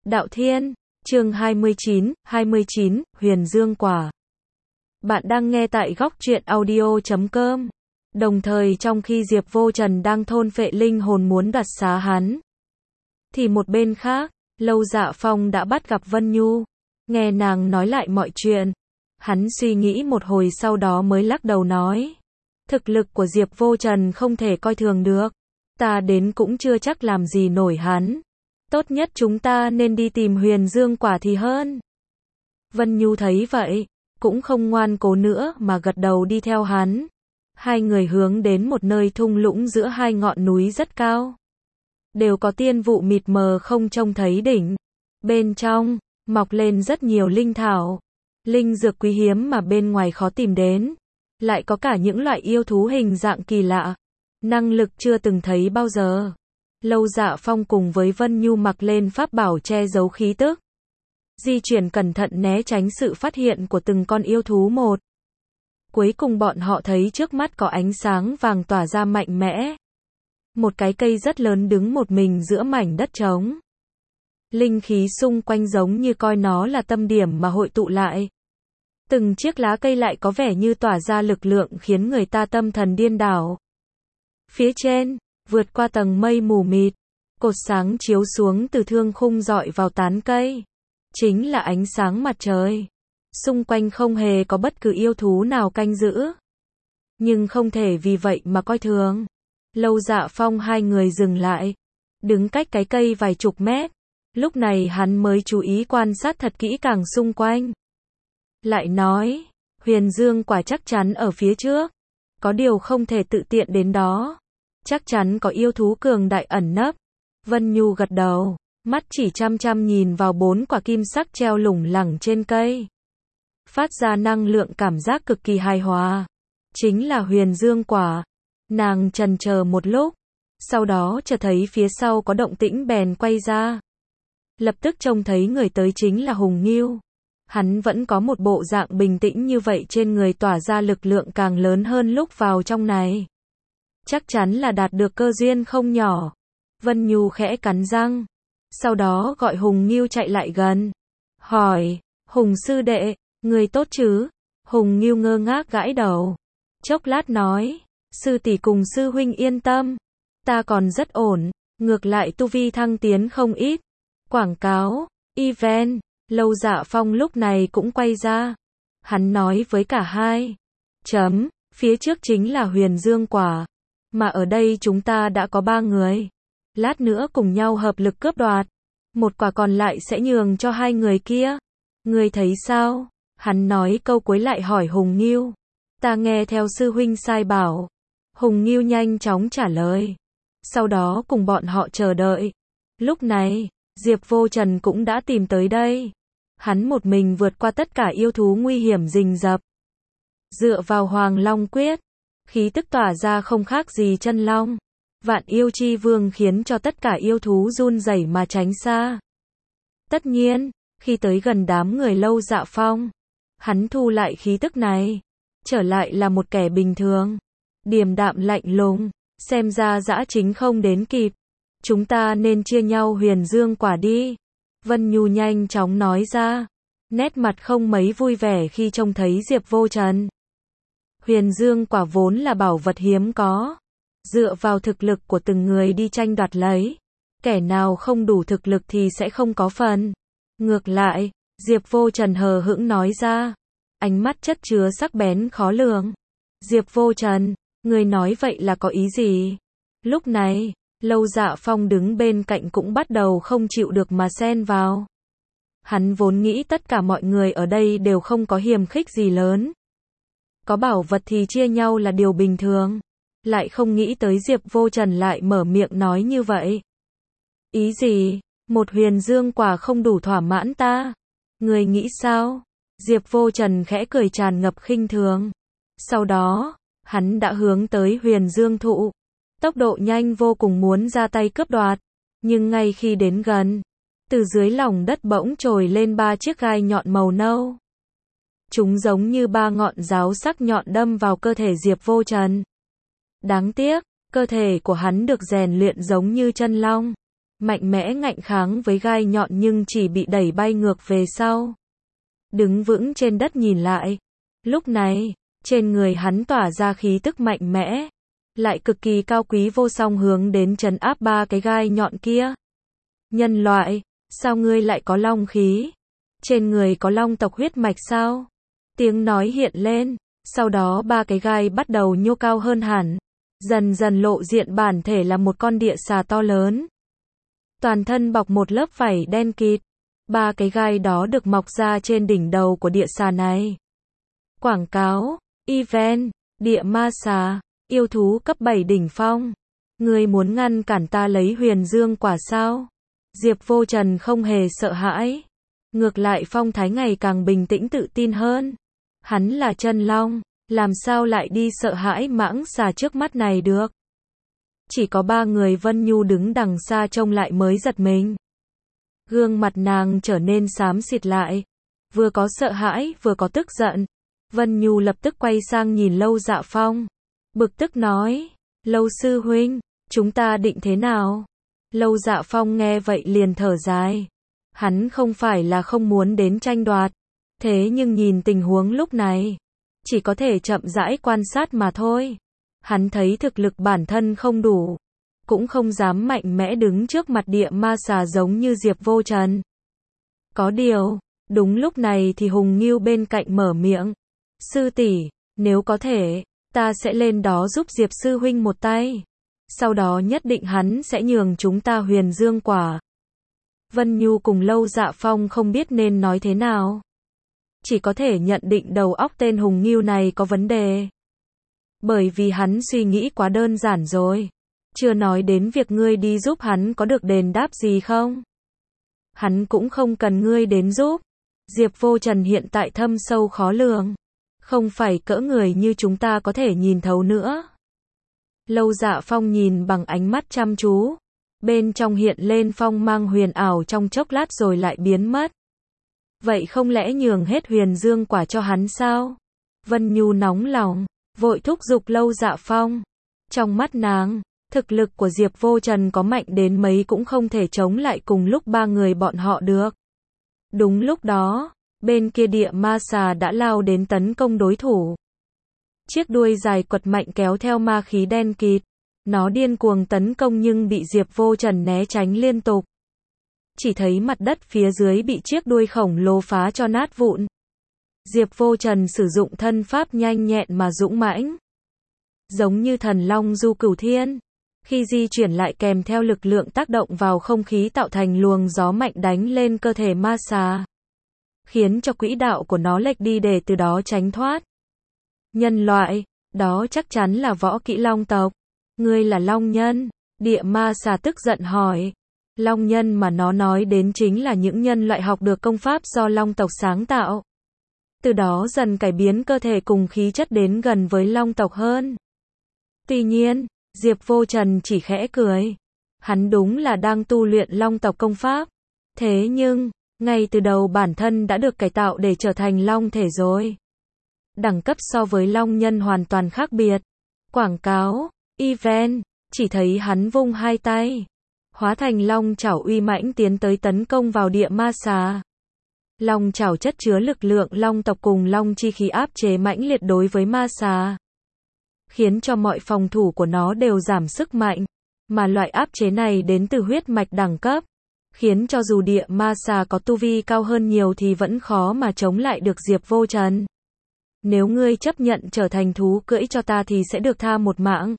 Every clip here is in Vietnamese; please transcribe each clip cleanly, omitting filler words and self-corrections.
Đạo Thiên, chương 29, Huyền Dương Quả. Bạn đang nghe tại góc truyện audio.com. Đồng thời trong khi Diệp Vô Trần đang thôn phệ linh hồn muốn đoạt xá hắn, thì một bên khác, Lâu Dạ Phong đã bắt gặp Vân Nhu. Nghe nàng nói lại mọi chuyện, hắn suy nghĩ một hồi sau đó mới lắc đầu nói. Thực lực của Diệp Vô Trần không thể coi thường được. Ta đến cũng chưa chắc làm gì nổi hắn. Tốt nhất chúng ta nên đi tìm Huyền Dương Quả thì hơn. Vân Nhu thấy vậy, cũng không ngoan cố nữa mà gật đầu đi theo hắn. Hai người hướng đến một nơi thung lũng giữa hai ngọn núi rất cao. Đều có tiên vụ mịt mờ không trông thấy đỉnh. Bên trong, mọc lên rất nhiều linh thảo. Linh dược quý hiếm mà bên ngoài khó tìm đến. Lại có cả những loại yêu thú hình dạng kỳ lạ. Năng lực chưa từng thấy bao giờ. Lâu Dạ Phong cùng với Vân Nhu mặc lên pháp bảo che giấu khí tức. Di chuyển cẩn thận né tránh sự phát hiện của từng con yêu thú một. Cuối cùng bọn họ thấy trước mắt có ánh sáng vàng tỏa ra mạnh mẽ. Một cái cây rất lớn đứng một mình giữa mảnh đất trống. Linh khí xung quanh giống như coi nó là tâm điểm mà hội tụ lại. Từng chiếc lá cây lại có vẻ như tỏa ra lực lượng khiến người ta tâm thần điên đảo. Phía trên, vượt qua tầng mây mù mịt, cột sáng chiếu xuống từ thương khung rọi vào tán cây. Chính là ánh sáng mặt trời. Xung quanh không hề có bất cứ yêu thú nào canh giữ. Nhưng không thể vì vậy mà coi thường. Lâu Dạ Phong hai người dừng lại, đứng cách cái cây vài chục mét. Lúc này hắn mới chú ý quan sát thật kỹ càng xung quanh. Lại nói, Huyền Dương Quả chắc chắn ở phía trước. Có điều không thể tự tiện đến đó. Chắc chắn có yêu thú cường đại ẩn nấp. Vân Nhu gật đầu, mắt chỉ chăm chăm nhìn vào 4 quả kim sắc treo lủng lẳng trên cây. Phát ra năng lượng cảm giác cực kỳ hài hòa. Chính là Huyền Dương Quả. Nàng chần chờ một lúc, sau đó chợt thấy phía sau có động tĩnh bèn quay ra. Lập tức trông thấy người tới chính là Hùng Ngưu. Hắn vẫn có một bộ dạng bình tĩnh như vậy, trên người tỏa ra lực lượng càng lớn hơn lúc vào trong này. Chắc chắn là đạt được cơ duyên không nhỏ. Vân Nhu khẽ cắn răng, sau đó gọi Hùng Ngưu chạy lại gần. Hỏi, Hùng sư đệ, người tốt chứ? Hùng Ngưu ngơ ngác gãi đầu. Chốc lát nói, sư tỷ cùng sư huynh yên tâm. Ta còn rất ổn, ngược lại tu vi thăng tiến không ít. Quảng cáo, event, Lâu Dạ Phong lúc này cũng quay ra. Hắn nói với cả hai. Phía trước chính là Huyền Dương Quả. Mà ở đây chúng ta đã có 3 người. Lát nữa cùng nhau hợp lực cướp đoạt. Một quả còn lại sẽ nhường cho hai người kia. Người thấy sao? Hắn nói câu cuối lại hỏi Hùng Ngưu. Ta nghe theo sư huynh sai bảo. Hùng Ngưu nhanh chóng trả lời. Sau đó cùng bọn họ chờ đợi. Lúc này, Diệp Vô Trần cũng đã tìm tới đây. Hắn một mình vượt qua tất cả yêu thú nguy hiểm rình rập. Dựa vào Hoàng Long Quyết, khí tức tỏa ra không khác gì chân long. Vạn yêu chi vương khiến cho tất cả yêu thú run rẩy mà tránh xa. Tất nhiên, khi tới gần đám người Lâu Dạ Phong, hắn thu lại khí tức này, trở lại là một kẻ bình thường, điềm đạm lạnh lùng, xem ra dã chính không đến kịp. Chúng ta nên chia nhau Huyền Dương Quả đi. Vân Nhu nhanh chóng nói ra, nét mặt không mấy vui vẻ khi trông thấy Diệp Vô Trần. Huyền Dương Quả vốn là bảo vật hiếm có, dựa vào thực lực của từng người đi tranh đoạt lấy. Kẻ nào không đủ thực lực thì sẽ không có phần. Ngược lại, Diệp Vô Trần hờ hững nói ra, ánh mắt chất chứa sắc bén khó lường. Diệp Vô Trần, người nói vậy là có ý gì? Lúc này, Lâu Dạ Phong đứng bên cạnh cũng bắt đầu không chịu được mà xen vào. Hắn vốn nghĩ tất cả mọi người ở đây đều không có hiềm khích gì lớn. Có bảo vật thì chia nhau là điều bình thường. Lại không nghĩ tới Diệp Vô Trần lại mở miệng nói như vậy. Ý gì? Một Huyền Dương Quả không đủ thỏa mãn ta? Người nghĩ sao? Diệp Vô Trần khẽ cười tràn ngập khinh thường. Sau đó, hắn đã hướng tới Huyền Dương Thụ. Tốc độ nhanh vô cùng muốn ra tay cướp đoạt. Nhưng ngay khi đến gần, từ dưới lòng đất bỗng trồi lên 3 chiếc gai nhọn màu nâu. Chúng giống như 3 ngọn giáo sắc nhọn đâm vào cơ thể Diệp Vô Trần. Đáng tiếc, cơ thể của hắn được rèn luyện giống như chân long. mạnh mẽ ngạnh kháng với gai nhọn nhưng chỉ bị đẩy bay ngược về sau. Đứng vững trên đất nhìn lại. Lúc này, trên người hắn tỏa ra khí tức mạnh mẽ, lại cực kỳ cao quý vô song hướng đến trấn áp ba cái gai nhọn kia. Nhân loại, sao ngươi lại có long khí? Trên người có long tộc huyết mạch sao? Tiếng nói hiện lên, sau đó ba cái gai bắt đầu nhô cao hơn hẳn, dần dần lộ diện bản thể là một con địa xà to lớn. Toàn thân bọc một lớp vảy đen kịt, ba cái gai đó được mọc ra trên đỉnh đầu của địa xà này. Quảng cáo, event, địa ma xà, yêu thú cấp 7 đỉnh phong. Ngươi muốn ngăn cản ta lấy huyền dương quả sao? Diệp Vô Trần không hề sợ hãi. Ngược lại phong thái ngày càng bình tĩnh tự tin hơn. Hắn là chân long, làm sao lại đi sợ hãi mãng xà trước mắt này được? Chỉ có ba người Vân Nhu đứng đằng xa trông lại mới giật mình. Gương mặt nàng trở nên xám xịt lại. Vừa có sợ hãi, vừa có tức giận. Vân Nhu lập tức quay sang nhìn Lâu Dạ Phong. Bực tức nói, Lâu sư huynh, chúng ta định thế nào? Lâu Dạ Phong nghe vậy liền thở dài. Hắn không phải là không muốn đến tranh đoạt. Thế nhưng nhìn tình huống lúc này, chỉ có thể chậm rãi quan sát mà thôi. Hắn thấy thực lực bản thân không đủ, cũng không dám mạnh mẽ đứng trước mặt địa ma xà giống như Diệp Vô Trần. Có điều, đúng lúc này thì Hùng Ngưu bên cạnh mở miệng. Sư tỷ, nếu có thể, ta sẽ lên đó giúp Diệp sư huynh một tay. Sau đó nhất định hắn sẽ nhường chúng ta huyền dương quả. Vân Nhu cùng Lâu Dạ Phong không biết nên nói thế nào. Chỉ có thể nhận định đầu óc tên Hùng Ngưu này có vấn đề. Bởi vì hắn suy nghĩ quá đơn giản rồi. Chưa nói đến việc ngươi đi giúp hắn có được đền đáp gì không? Hắn cũng không cần ngươi đến giúp. Diệp Vô Trần hiện tại thâm sâu khó lường. Không phải cỡ người như chúng ta có thể nhìn thấu nữa. Lâu Dạ Phong nhìn bằng ánh mắt chăm chú. Bên trong hiện lên phong mang huyền ảo trong chốc lát rồi lại biến mất. Vậy không lẽ nhường hết huyền dương quả cho hắn sao? Vân Nhu nóng lòng, vội thúc giục Lâu Dạ Phong. Trong mắt nàng, thực lực của Diệp Vô Trần có mạnh đến mấy cũng không thể chống lại cùng lúc ba người bọn họ được. Đúng lúc đó, bên kia địa ma xà đã lao đến tấn công đối thủ. Chiếc đuôi dài quật mạnh kéo theo ma khí đen kịt. Nó điên cuồng tấn công nhưng bị Diệp Vô Trần né tránh liên tục. Chỉ thấy mặt đất phía dưới bị chiếc đuôi khổng lồ phá cho nát vụn. Diệp Vô Trần sử dụng thân pháp nhanh nhẹn mà dũng mãnh. Giống như thần long du cửu thiên. Khi di chuyển lại kèm theo lực lượng tác động vào không khí tạo thành luồng gió mạnh đánh lên cơ thể ma xà. Khiến cho quỹ đạo của nó lệch đi để từ đó tránh thoát. Nhân loại, đó chắc chắn là võ kỹ long tộc. Ngươi là long nhân? Địa ma xà tức giận hỏi. Long nhân mà nó nói đến chính là những nhân loại học được công pháp do long tộc sáng tạo. Từ đó dần cải biến cơ thể cùng khí chất đến gần với long tộc hơn. Tuy nhiên, Diệp Vô Trần chỉ khẽ cười. Hắn đúng là đang tu luyện long tộc công pháp. Thế nhưng, ngay từ đầu bản thân đã được cải tạo để trở thành long thể rồi. Đẳng cấp so với long nhân hoàn toàn khác biệt. Quảng cáo, event, chỉ thấy hắn vung hai tay. Hóa thành long chảo uy mãnh tiến tới tấn công vào địa ma xà. Long chảo chất chứa lực lượng long tộc cùng long chi khí áp chế mãnh liệt đối với ma xà. Khiến cho mọi phòng thủ của nó đều giảm sức mạnh. Mà loại áp chế này đến từ huyết mạch đẳng cấp. Khiến cho dù địa ma xà có tu vi cao hơn nhiều thì vẫn khó mà chống lại được Diệp Vô Trần. Nếu ngươi chấp nhận trở thành thú cưỡi cho ta thì sẽ được tha một mạng.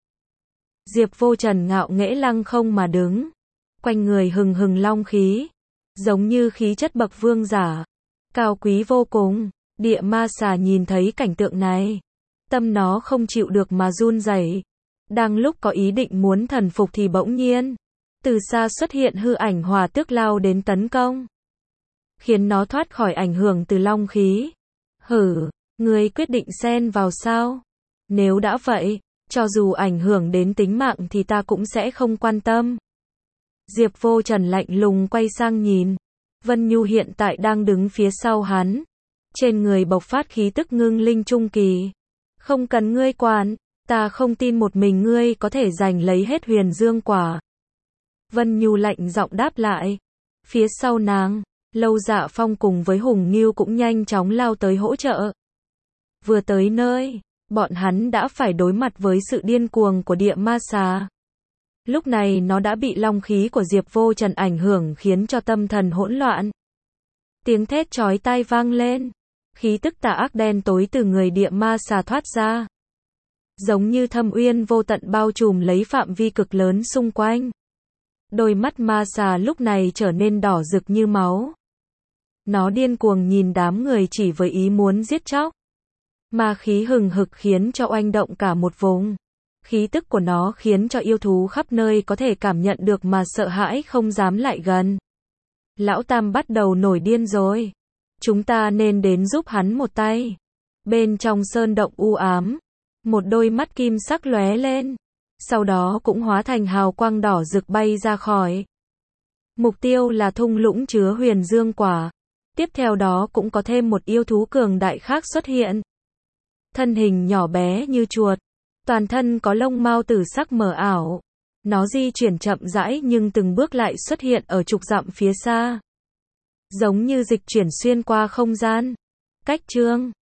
Diệp Vô Trần ngạo nghễ lăng không mà đứng. Quanh người hừng hừng long khí. Giống như khí chất bậc vương giả. Cao quý vô cùng. Địa ma xà nhìn thấy cảnh tượng này. Tâm nó không chịu được mà run rẩy. Đang lúc có ý định muốn thần phục thì bỗng nhiên. Từ xa xuất hiện hư ảnh hỏa tước lao đến tấn công. Khiến nó thoát khỏi ảnh hưởng từ long khí. Hử, ngươi quyết định xen vào sao? Nếu đã vậy, cho dù ảnh hưởng đến tính mạng thì ta cũng sẽ không quan tâm. Diệp Vô Trần lạnh lùng quay sang nhìn. Vân Nhu hiện tại đang đứng phía sau hắn. Trên người bộc phát khí tức ngưng linh trung kỳ. Không cần ngươi quản, ta không tin một mình ngươi có thể giành lấy hết huyền dương quả. Vân Nhu lạnh giọng đáp lại. Phía sau nàng, Lâu Dạ Phong cùng với Hùng Ngưu cũng nhanh chóng lao tới hỗ trợ. Vừa tới nơi, bọn hắn đã phải đối mặt với sự điên cuồng của địa ma xà. Lúc này nó đã bị long khí của Diệp Vô Trần ảnh hưởng khiến cho tâm thần hỗn loạn. Tiếng thét chói tai vang lên. Khí tức tà ác đen tối từ người địa ma xà thoát ra. Giống như thâm uyên vô tận bao trùm lấy phạm vi cực lớn xung quanh. Đôi mắt ma xà lúc này trở nên đỏ rực như máu. Nó điên cuồng nhìn đám người chỉ với ý muốn giết chóc. Ma khí hừng hực khiến cho oanh động cả một vùng. Khí tức của nó khiến cho yêu thú khắp nơi có thể cảm nhận được mà sợ hãi không dám lại gần. Lão Tam bắt đầu nổi điên rồi. Chúng ta nên đến giúp hắn một tay. Bên trong sơn động u ám, một đôi mắt kim sắc lóe lên. Sau đó cũng hóa thành hào quang đỏ rực bay ra khỏi. Mục tiêu là thung lũng chứa huyền dương quả. Tiếp theo đó cũng có thêm một yêu thú cường đại khác xuất hiện. Thân hình nhỏ bé như chuột. Toàn thân có lông mao tử sắc mờ ảo. Nó di chuyển chậm rãi nhưng từng bước lại xuất hiện ở chục dặm phía xa. Giống như dịch chuyển xuyên qua không gian. Cách chương